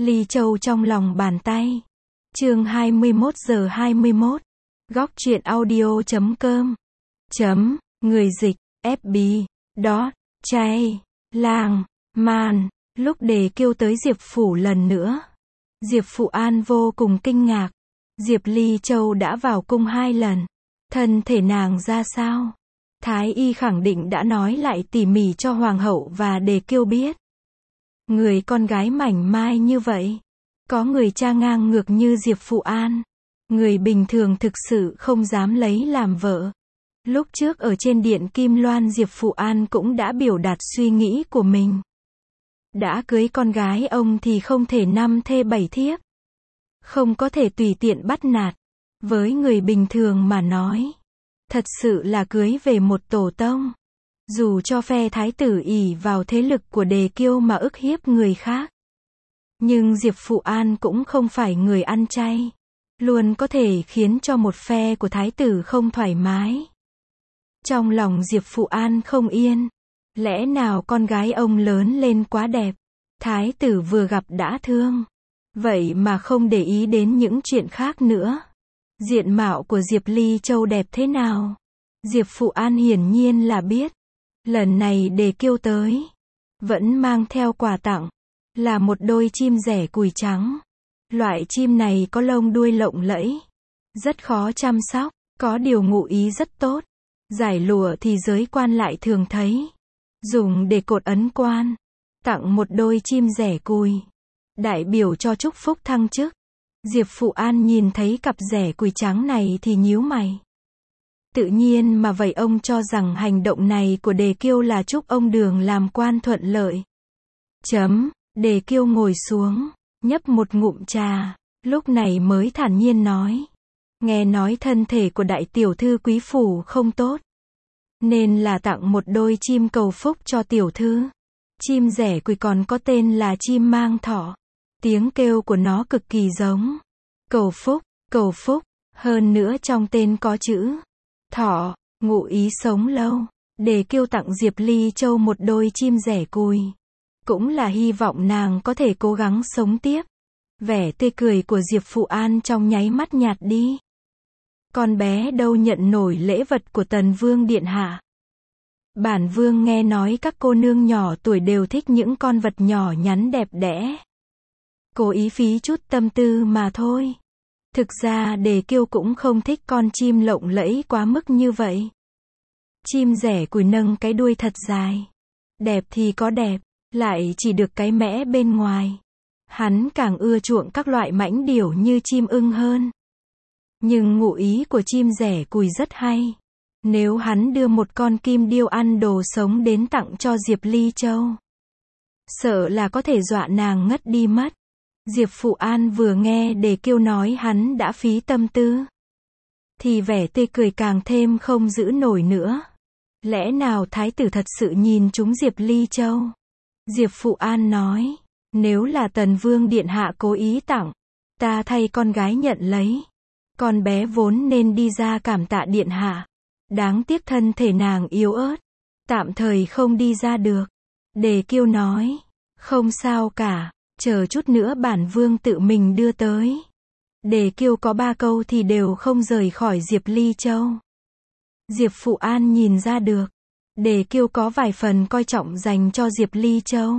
Ly Châu trong lòng bàn tay. Chương 21:21. Góc truyện audio.com. Người dịch, FB. Chay. Làng. Man. Lúc Đề Kiêu tới Diệp Phủ lần nữa, Diệp Phụ An vô cùng kinh ngạc. Diệp Ly Châu đã vào cung 2 lần. Thân thể nàng ra sao? Thái y khẳng định đã nói lại tỉ mỉ cho Hoàng hậu và Đề Kiêu biết. Người con gái mảnh mai như vậy, có người cha ngang ngược như Diệp Phụ An, người bình thường thực sự không dám lấy làm vợ. Lúc trước ở trên điện Kim Loan, Diệp Phụ An cũng đã biểu đạt suy nghĩ của mình. Đã cưới con gái ông thì không thể 5 thê 7 thiếp. Không có thể tùy tiện bắt nạt. Với người bình thường mà nói, thật sự là cưới về một tổ tông. Dù cho phe thái tử ỷ vào thế lực của Đề Kiêu mà ức hiếp người khác, nhưng Diệp Phụ An cũng không phải người ăn chay, luôn có thể khiến cho một phe của thái tử không thoải mái. Trong lòng Diệp Phụ An không yên. Lẽ nào con gái ông lớn lên quá đẹp, thái tử vừa gặp đã thương, vậy mà không để ý đến những chuyện khác nữa. Diện mạo của Diệp Ly Châu đẹp thế nào, Diệp Phụ An hiển nhiên là biết. Lần này Đề Kiêu tới, vẫn mang theo quà tặng, là một đôi chim rẻ cùi trắng. Loại chim này có lông đuôi lộng lẫy, rất khó chăm sóc, có điều ngụ ý rất tốt. Giải lụa thì giới quan lại thường thấy, dùng để cột ấn quan. Tặng một đôi chim rẻ cùi, đại biểu cho chúc phúc thăng chức. Diệp Phụ An nhìn thấy cặp rẻ cùi trắng này thì nhíu mày. Tự nhiên mà vậy ông cho rằng hành động này của Đề Kiêu là chúc ông Đường làm quan thuận lợi. Đề Kiêu ngồi xuống, nhấp một ngụm trà, lúc này mới thản nhiên nói. Nghe nói thân thể của đại tiểu thư quý phủ không tốt, nên là tặng một đôi chim cầu phúc cho tiểu thư. Chim rẻ cùi còn có tên là chim mang thọ. Tiếng kêu của nó cực kỳ giống cầu phúc, hơn nữa trong tên có chữ thọ, ngụ ý sống lâu. Đề Kiêu tặng Diệp Ly Châu một đôi chim rẻ cùi, cũng là hy vọng nàng có thể cố gắng sống tiếp. Vẻ tươi cười của Diệp Phụ An trong nháy mắt nhạt đi. Con bé đâu nhận nổi lễ vật của Tần Vương điện hạ. Bản vương nghe nói các cô nương nhỏ tuổi đều thích những con vật nhỏ nhắn đẹp đẽ. Cố ý phí chút tâm tư mà thôi. Thực ra Đề Kiêu cũng không thích con chim lộng lẫy quá mức như vậy. Chim rẻ cùi nâng cái đuôi thật dài, đẹp thì có đẹp, lại chỉ được cái mẽ bên ngoài. Hắn càng ưa chuộng các loại mãnh điểu như chim ưng hơn. Nhưng ngụ ý của chim rẻ cùi rất hay. Nếu hắn đưa một con kim điêu ăn đồ sống đến tặng cho Diệp Ly Châu, sợ là có thể dọa nàng ngất đi mất. Diệp Phụ An vừa nghe Đề Kiêu nói hắn đã phí tâm tư, thì vẻ tươi cười càng thêm không giữ nổi nữa. Lẽ nào thái tử thật sự nhìn trúng Diệp Ly Châu? Diệp Phụ An nói, nếu là Tần Vương điện hạ cố ý tặng, ta thay con gái nhận lấy. Con bé vốn nên đi ra cảm tạ điện hạ. Đáng tiếc thân thể nàng yếu ớt, tạm thời không đi ra được. Đề Kiêu nói, không sao cả, chờ chút nữa bản vương tự mình đưa tới. Đề Kiêu có 3 câu thì đều không rời khỏi Diệp Ly Châu. Diệp Phụ An nhìn ra được, Đề Kiêu có vài phần coi trọng dành cho Diệp Ly Châu.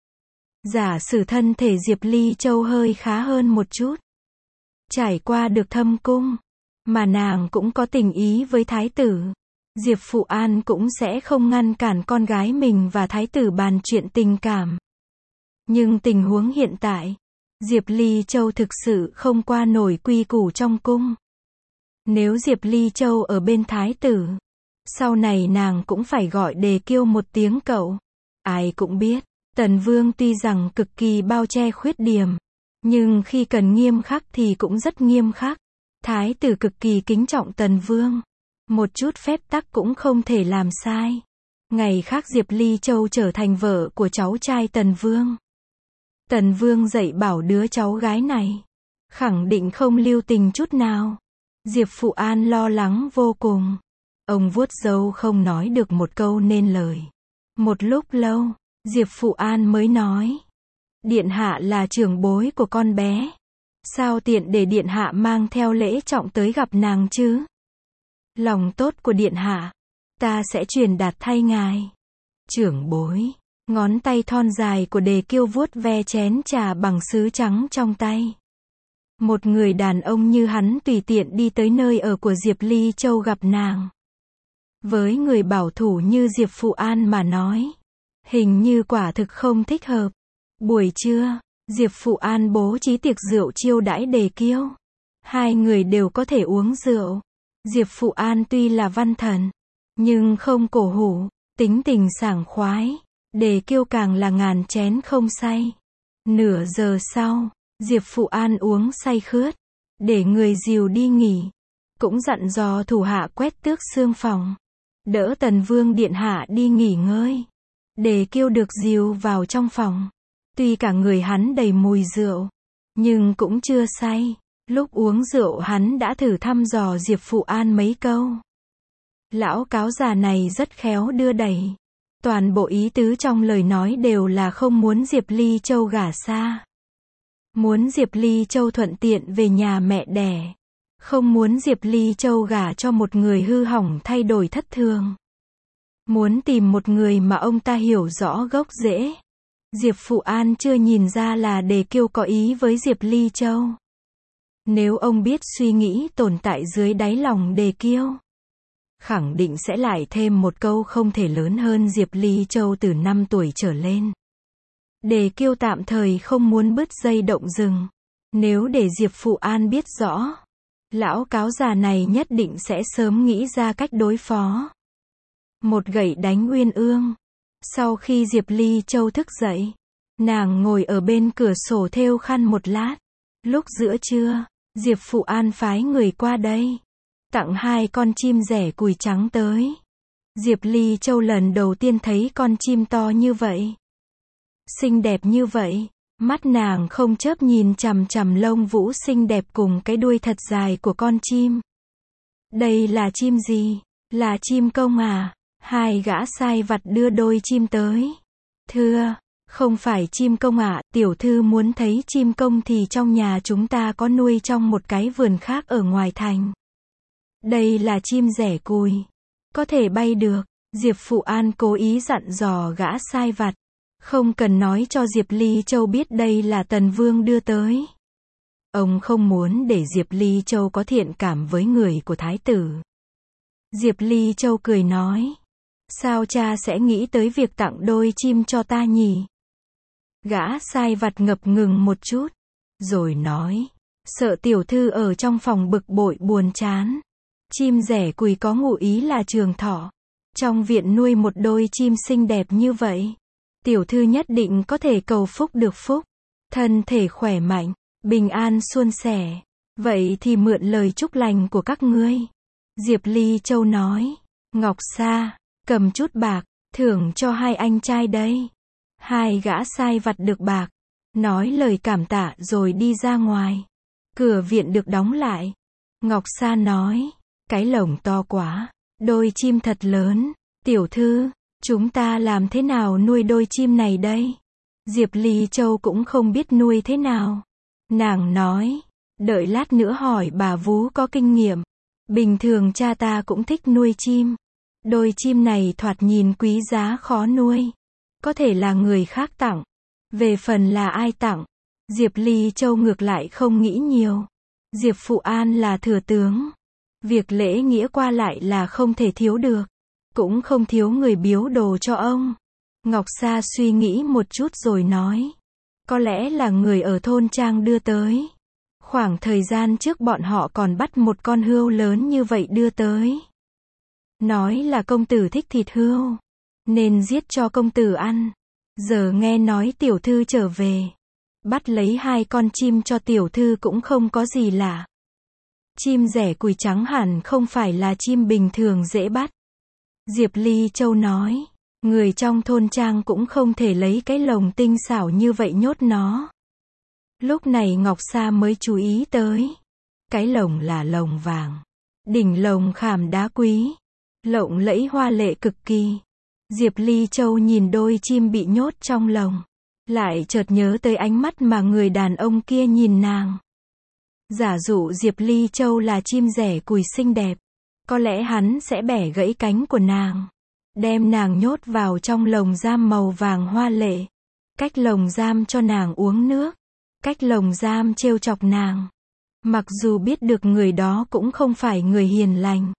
Giả sử thân thể Diệp Ly Châu hơi khá hơn một chút, trải qua được thâm cung, mà nàng cũng có tình ý với thái tử, Diệp Phụ An cũng sẽ không ngăn cản con gái mình và thái tử bàn chuyện tình cảm. Nhưng tình huống hiện tại, Diệp Ly Châu thực sự không qua nổi quy củ trong cung. Nếu Diệp Ly Châu ở bên thái tử, sau này nàng cũng phải gọi Đề Kiêu một tiếng cậu. Ai cũng biết, Tần Vương tuy rằng cực kỳ bao che khuyết điểm, nhưng khi cần nghiêm khắc thì cũng rất nghiêm khắc. Thái tử cực kỳ kính trọng Tần Vương, một chút phép tắc cũng không thể làm sai. Ngày khác Diệp Ly Châu trở thành vợ của cháu trai Tần Vương. Tần Vương dạy bảo đứa cháu gái này, khẳng định không lưu tình chút nào. Diệp Phụ An lo lắng vô cùng. Ông vuốt râu không nói được một câu nên lời. Một lúc lâu, Diệp Phụ An mới nói, Điện hạ là trưởng bối của con bé. Sao tiện để điện hạ mang theo lễ trọng tới gặp nàng chứ? Lòng tốt của điện hạ, ta sẽ truyền đạt thay ngài. Trưởng bối. Ngón tay thon dài của Đề Kiêu vuốt ve chén trà bằng sứ trắng trong tay. Một người đàn ông như hắn tùy tiện đi tới nơi ở của Diệp Ly Châu gặp nàng. Với người bảo thủ như Diệp Phụ An mà nói, hình như quả thực không thích hợp. Buổi trưa, Diệp Phụ An bố trí tiệc rượu chiêu đãi Đề Kiêu. Hai người đều có thể uống rượu. Diệp Phụ An tuy là văn thần, nhưng không cổ hủ, tính tình sảng khoái. Đề Kiêu càng là ngàn chén không say. Nửa giờ sau, Diệp Phụ An uống say khướt, để người dìu đi nghỉ. Cũng dặn dò thủ hạ quét tước xương phòng, đỡ Tần Vương điện hạ đi nghỉ ngơi. Đề Kiêu được dìu vào trong phòng. Tuy cả người hắn đầy mùi rượu, nhưng cũng chưa say. Lúc uống rượu hắn đã thử thăm dò Diệp Phụ An mấy câu. Lão cáo già này rất khéo đưa đẩy. Toàn bộ ý tứ trong lời nói đều là không muốn Diệp Ly Châu gả xa. Muốn Diệp Ly Châu thuận tiện về nhà mẹ đẻ. Không muốn Diệp Ly Châu gả cho một người hư hỏng thay đổi thất thường. Muốn tìm một người mà ông ta hiểu rõ gốc rễ. Diệp Phụ An chưa nhìn ra là Đề Kiêu có ý với Diệp Ly Châu. Nếu ông biết suy nghĩ tồn tại dưới đáy lòng Đề Kiêu, khẳng định sẽ lại thêm một câu không thể lớn hơn Diệp Ly Châu từ 5 tuổi trở lên. Đề Kiêu tạm thời không muốn bứt dây động rừng. Nếu để Diệp Phụ An biết rõ, lão cáo già này nhất định sẽ sớm nghĩ ra cách đối phó. Một gậy đánh Uyên Ương. Sau khi Diệp Ly Châu thức dậy, nàng ngồi ở bên cửa sổ thêu khăn một lát. Lúc giữa trưa, Diệp Phụ An phái người qua đây, tặng 2 con chim rẻ cùi trắng tới. Diệp Ly Châu lần đầu tiên thấy con chim to như vậy, xinh đẹp như vậy, mắt nàng không chớp nhìn chằm chằm lông vũ xinh đẹp cùng cái đuôi thật dài của con chim. Đây là chim gì? Là chim công à? 2 gã sai vặt đưa đôi chim tới. Thưa, không phải chim công ạ, tiểu thư muốn thấy chim công thì trong nhà chúng ta có nuôi trong một cái vườn khác ở ngoài thành. Đây là chim rẻ cùi, có thể bay được. Diệp Phụ An cố ý dặn dò gã sai vặt, không cần nói cho Diệp Ly Châu biết đây là Tần Vương đưa tới. Ông không muốn để Diệp Ly Châu có thiện cảm với người của thái tử. Diệp Ly Châu cười nói, sao cha sẽ nghĩ tới việc tặng đôi chim cho ta nhỉ? Gã sai vặt ngập ngừng một chút, rồi nói, sợ tiểu thư ở trong phòng bực bội buồn chán. Chim rẻ cùi có ngụ ý là trường thọ. Trong viện nuôi một đôi chim xinh đẹp như vậy, tiểu thư nhất định có thể cầu phúc được phúc, thân thể khỏe mạnh, bình an suôn sẻ. Vậy thì mượn lời chúc lành của các ngươi. Diệp Ly Châu nói, Ngọc Sa, cầm chút bạc, thưởng cho 2 anh trai đây. 2 gã sai vặt được bạc, nói lời cảm tạ rồi đi ra ngoài. Cửa viện được đóng lại. Ngọc Sa nói, cái lồng to quá, đôi chim thật lớn. Tiểu thư, chúng ta làm thế nào nuôi đôi chim này đây? Diệp Ly Châu cũng không biết nuôi thế nào. Nàng nói, đợi lát nữa hỏi bà vú có kinh nghiệm. Bình thường cha ta cũng thích nuôi chim. Đôi chim này thoạt nhìn quý giá khó nuôi. Có thể là người khác tặng. Về phần là ai tặng, Diệp Ly Châu ngược lại không nghĩ nhiều. Diệp Phụ An là thừa tướng. Việc lễ nghĩa qua lại là không thể thiếu được. Cũng không thiếu người biếu đồ cho ông. Ngọc Sa suy nghĩ một chút rồi nói, có lẽ là người ở thôn trang đưa tới. Khoảng thời gian trước bọn họ còn bắt một con hươu lớn như vậy đưa tới. Nói là công tử thích thịt hươu, nên giết cho công tử ăn. Giờ nghe nói tiểu thư trở về, bắt lấy 2 con chim cho tiểu thư cũng không có gì lạ. Chim rẻ cùi trắng hẳn không phải là chim bình thường dễ bắt. Diệp Ly Châu nói, người trong thôn trang cũng không thể lấy cái lồng tinh xảo như vậy nhốt nó. Lúc này Ngọc Sa mới chú ý tới. Cái lồng là lồng vàng. Đỉnh lồng khảm đá quý. Lộng lẫy hoa lệ cực kỳ. Diệp Ly Châu nhìn đôi chim bị nhốt trong lồng. Lại chợt nhớ tới ánh mắt mà người đàn ông kia nhìn nàng. Giả dụ Diệp Ly Châu là chim rẻ cùi xinh đẹp, có lẽ hắn sẽ bẻ gãy cánh của nàng, đem nàng nhốt vào trong lồng giam màu vàng hoa lệ, cách lồng giam cho nàng uống nước, cách lồng giam trêu chọc nàng. Mặc dù biết được người đó cũng không phải người hiền lành.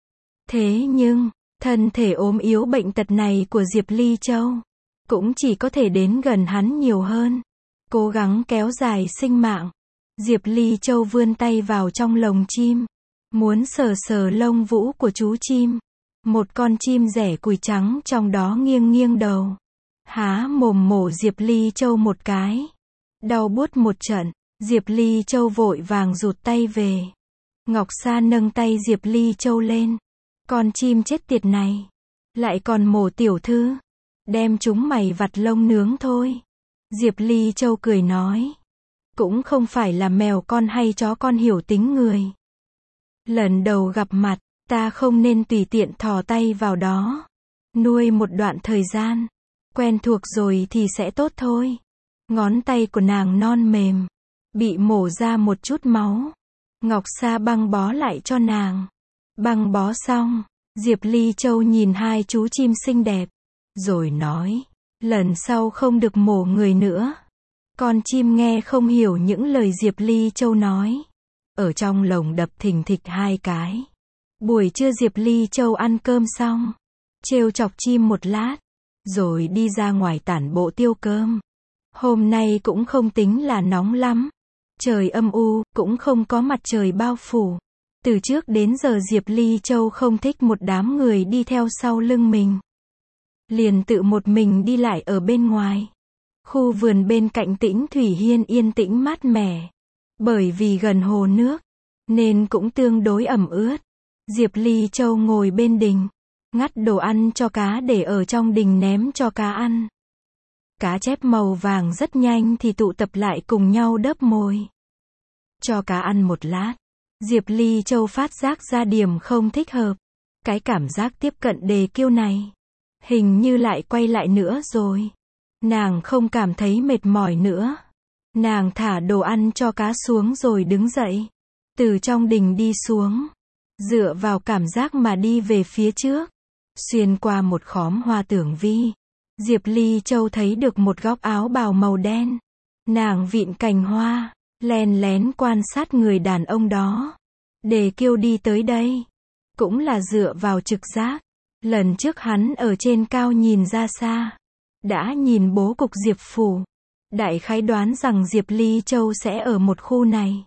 Thế nhưng, thân thể ốm yếu bệnh tật này của Diệp Ly Châu, cũng chỉ có thể đến gần hắn nhiều hơn, cố gắng kéo dài sinh mạng. Diệp Ly Châu vươn tay vào trong lồng chim, muốn sờ sờ lông vũ của chú chim. Một con chim rẻ cùi trắng trong đó nghiêng nghiêng đầu, há mồm mổ Diệp Ly Châu một cái. Đau buốt một trận, Diệp Ly Châu vội vàng rụt tay về. Ngọc Sa nâng tay Diệp Ly Châu lên. Con chim chết tiệt này, lại còn mổ tiểu thư, đem chúng mày vặt lông nướng thôi. Diệp Ly Châu cười nói, cũng không phải là mèo con hay chó con hiểu tính người. Lần đầu gặp mặt, ta không nên tùy tiện thò tay vào đó. Nuôi một đoạn thời gian, quen thuộc rồi thì sẽ tốt thôi. Ngón tay của nàng non mềm, bị mổ ra một chút máu. Ngọc Sa băng bó lại cho nàng. Băng bó xong, Diệp Ly Châu nhìn hai chú chim xinh đẹp, rồi nói, lần sau không được mổ người nữa. Con chim nghe không hiểu những lời Diệp Ly Châu nói, ở trong lồng đập thình thịch hai cái. Buổi trưa Diệp Ly Châu ăn cơm xong, trêu chọc chim một lát, rồi đi ra ngoài tản bộ tiêu cơm. Hôm nay cũng không tính là nóng lắm, trời âm u, cũng không có mặt trời bao phủ. Từ trước đến giờ Diệp Ly Châu không thích một đám người đi theo sau lưng mình. Liền tự một mình đi lại ở bên ngoài. Khu vườn bên cạnh Tĩnh Thủy Hiên yên tĩnh mát mẻ. Bởi vì gần hồ nước, nên cũng tương đối ẩm ướt. Diệp Ly Châu ngồi bên đình, ngắt đồ ăn cho cá để ở trong đình ném cho cá ăn. Cá chép màu vàng rất nhanh thì tụ tập lại cùng nhau đớp mồi. Cho cá ăn một lát, Diệp Ly Châu phát giác ra điểm không thích hợp. Cái cảm giác tiếp cận đề kiêu này, hình như lại quay lại nữa rồi. Nàng không cảm thấy mệt mỏi nữa. Nàng thả đồ ăn cho cá xuống rồi đứng dậy. Từ trong đình đi xuống, dựa vào cảm giác mà đi về phía trước. Xuyên qua một khóm hoa tưởng vi, Diệp Ly Châu thấy được một góc áo bào màu đen. Nàng vịn cành hoa, len lén quan sát người đàn ông đó. Đề kiêu đi tới đây, cũng là dựa vào trực giác. Lần trước hắn ở trên cao nhìn ra xa, đã nhìn bố cục Diệp phủ. Đại khái đoán rằng Diệp Ly Châu sẽ ở một khu này,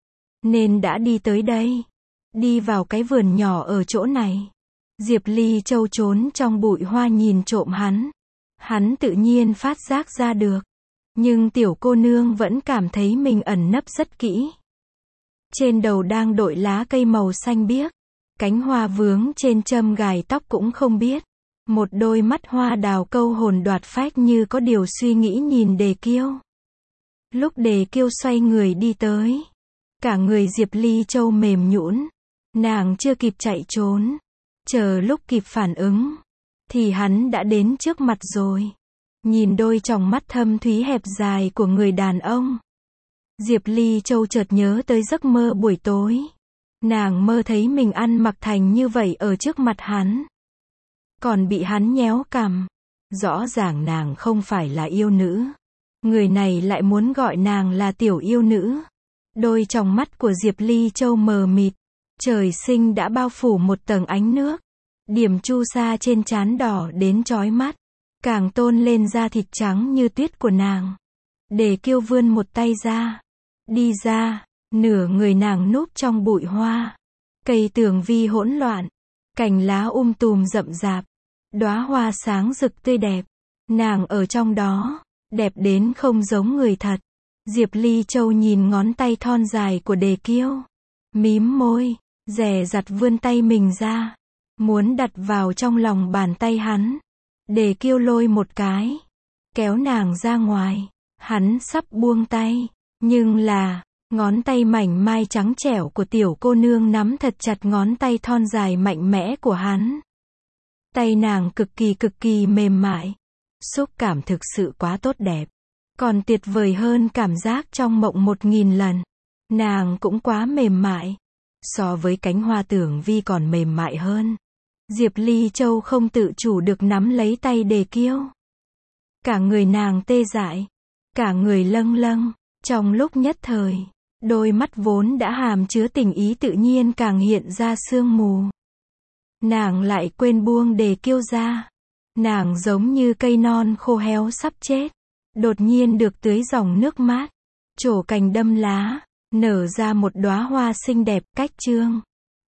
nên đã đi tới đây. Đi vào cái vườn nhỏ ở chỗ này. Diệp Ly Châu trốn trong bụi hoa nhìn trộm hắn. Hắn tự nhiên phát giác ra được. Nhưng tiểu cô nương vẫn cảm thấy mình ẩn nấp rất kỹ. Trên đầu đang đội lá cây màu xanh biếc. Cánh hoa vướng trên châm gài tóc cũng không biết. Một đôi mắt hoa đào câu hồn đoạt phách như có điều suy nghĩ nhìn Đề Kiêu. Lúc Đề Kiêu xoay người đi tới, cả người Diệp Ly Châu mềm nhũn. Nàng chưa kịp chạy trốn, chờ lúc kịp phản ứng, thì hắn đã đến trước mặt rồi. Nhìn đôi tròng mắt thâm thúy hẹp dài của người đàn ông, Diệp Ly Châu chợt nhớ tới giấc mơ buổi tối. Nàng mơ thấy mình ăn mặc thành như vậy ở trước mặt hắn, còn bị hắn nhéo cằm. Rõ ràng nàng không phải là yêu nữ, người này lại muốn gọi nàng là tiểu yêu nữ. Đôi tròng mắt của Diệp Ly Châu mờ mịt, trời sinh đã bao phủ một tầng ánh nước. Điểm chu sa trên trán đỏ đến chói mắt, càng tôn lên da thịt trắng như tuyết của nàng. Đề Kiêu vươn một tay ra, đi ra, nửa người nàng núp trong bụi hoa. Cây tường vi hỗn loạn, cành lá tùm rậm rạp, đóa hoa sáng rực tươi đẹp. Nàng ở trong đó, đẹp đến không giống người thật. Diệp Ly Châu nhìn ngón tay thon dài của Đề Kiêu, mím môi, dè dặt vươn tay mình ra, muốn đặt vào trong lòng bàn tay hắn. Đề Kiêu lôi một cái, kéo nàng ra ngoài. Hắn sắp buông tay, nhưng là, ngón tay mảnh mai trắng trẻo của tiểu cô nương nắm thật chặt ngón tay thon dài mạnh mẽ của hắn. Tay nàng cực kỳ mềm mại, xúc cảm thực sự quá tốt đẹp. Còn tuyệt vời hơn cảm giác trong mộng 1000 lần. Nàng cũng quá mềm mại. So với cánh hoa Tưởng Vi còn mềm mại hơn. Diệp Ly Châu không tự chủ được nắm lấy tay Đề Kiêu. Cả người nàng tê dại. Cả người lâng lâng. Trong lúc nhất thời, đôi mắt vốn đã hàm chứa tình ý tự nhiên càng hiện ra sương mù. Nàng lại quên buông Đề Kiêu ra. Nàng giống như cây non khô héo sắp chết. Đột nhiên được tưới dòng nước mát. Trổ cành đâm lá. Nở ra một đóa hoa xinh đẹp. Cách chương